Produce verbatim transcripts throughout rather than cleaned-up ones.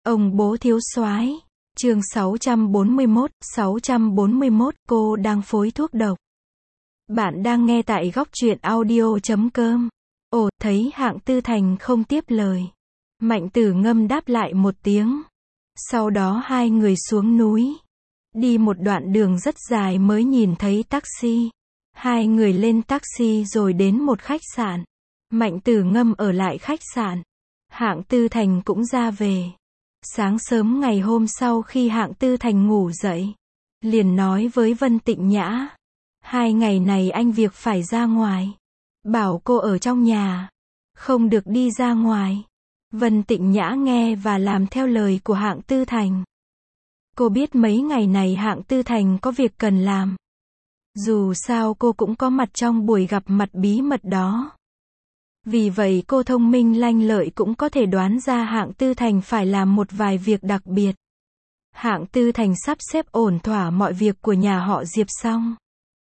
Ông bố thiếu soái. Chương sáu trăm bốn mươi mốt, sáu trăm bốn mươi mốt, cô đang phối thuốc độc. Bạn đang nghe tại góc truyện audio chấm com. Ồ, thấy Hạng Tư Thành không tiếp lời. Mạnh Tử Ngâm đáp lại một tiếng. Sau đó hai người xuống núi. Đi một đoạn đường rất dài mới nhìn thấy taxi. Hai người lên taxi rồi đến một khách sạn. Mạnh Tử Ngâm ở lại khách sạn. Hạng Tư Thành cũng ra về. Sáng sớm ngày hôm sau khi Hạng Tư Thành ngủ dậy, liền nói với Vân Tịnh Nhã. Hai ngày này anh việc phải ra ngoài. Bảo cô ở trong nhà. Không được đi ra ngoài. Vân Tịnh Nhã nghe và làm theo lời của Hạng Tư Thành. Cô biết mấy ngày này Hạng Tư Thành có việc cần làm. Dù sao cô cũng có mặt trong buổi gặp mặt bí mật đó. Vì vậy cô thông minh lanh lợi cũng có thể đoán ra Hạng Tư Thành phải làm một vài việc đặc biệt. Hạng Tư Thành sắp xếp ổn thỏa mọi việc của nhà họ Diệp xong.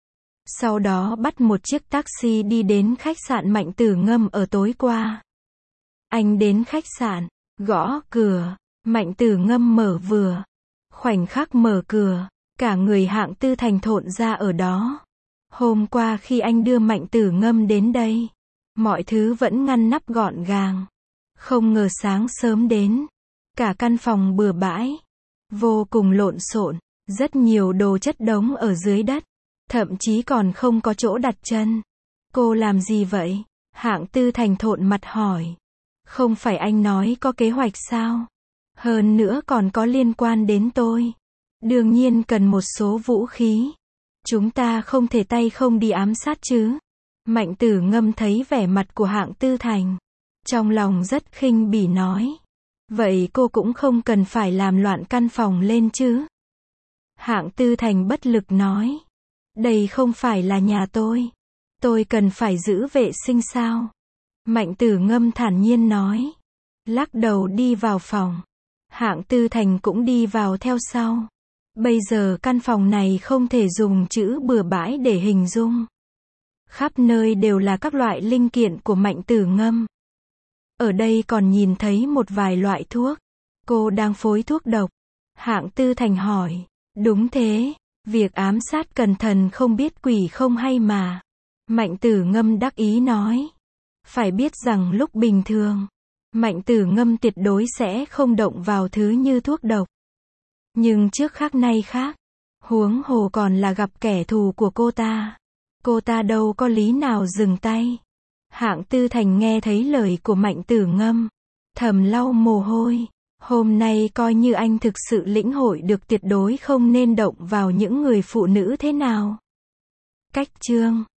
Sau đó bắt một chiếc taxi đi đến khách sạn Mạnh Tử Ngâm ở tối qua. Anh đến khách sạn, gõ cửa, Mạnh Tử Ngâm mở vừa. Khoảnh khắc mở cửa, cả người Hạng Tư Thành thộn ra ở đó. Hôm qua khi anh đưa Mạnh Tử Ngâm đến đây, mọi thứ vẫn ngăn nắp gọn gàng. Không ngờ sáng sớm đến, cả căn phòng bừa bãi, vô cùng lộn xộn, rất nhiều đồ chất đống ở dưới đất, thậm chí còn không có chỗ đặt chân. Cô làm gì vậy? Hạng Tư Thành thộn mặt hỏi. Không phải anh nói có kế hoạch sao? Hơn nữa còn có liên quan đến tôi. Đương nhiên cần một số vũ khí. Chúng ta không thể tay không đi ám sát chứ. Mạnh Tử Ngâm thấy vẻ mặt của Hạng Tư Thành. Trong lòng rất khinh bỉ nói. Vậy cô cũng không cần phải làm loạn căn phòng lên chứ. Hạng Tư Thành bất lực nói. Đây không phải là nhà tôi. Tôi cần phải giữ vệ sinh sao? Mạnh Tử Ngâm thản nhiên nói. Lắc đầu đi vào phòng. Hạng Tư Thành cũng đi vào theo sau. Bây giờ căn phòng này không thể dùng chữ bừa bãi để hình dung. Khắp nơi đều là các loại linh kiện của Mạnh Tử Ngâm. Ở đây còn nhìn thấy một vài loại thuốc. Cô đang phối thuốc độc. Hạng Tư Thành hỏi. Đúng thế, việc ám sát cẩn thận không biết quỷ không hay mà. Mạnh Tử Ngâm đắc ý nói. Phải biết rằng lúc bình thường, Mạnh Tử Ngâm tuyệt đối sẽ không động vào thứ như thuốc độc. Nhưng trước khác nay khác, huống hồ còn là gặp kẻ thù của cô ta. Cô ta đâu có lý nào dừng tay. Hạng Tư Thành nghe thấy lời của Mạnh Tử Ngâm, thầm lau mồ hôi. Hôm nay coi như anh thực sự lĩnh hội được tuyệt đối không nên động vào những người phụ nữ thế nào. Cách chương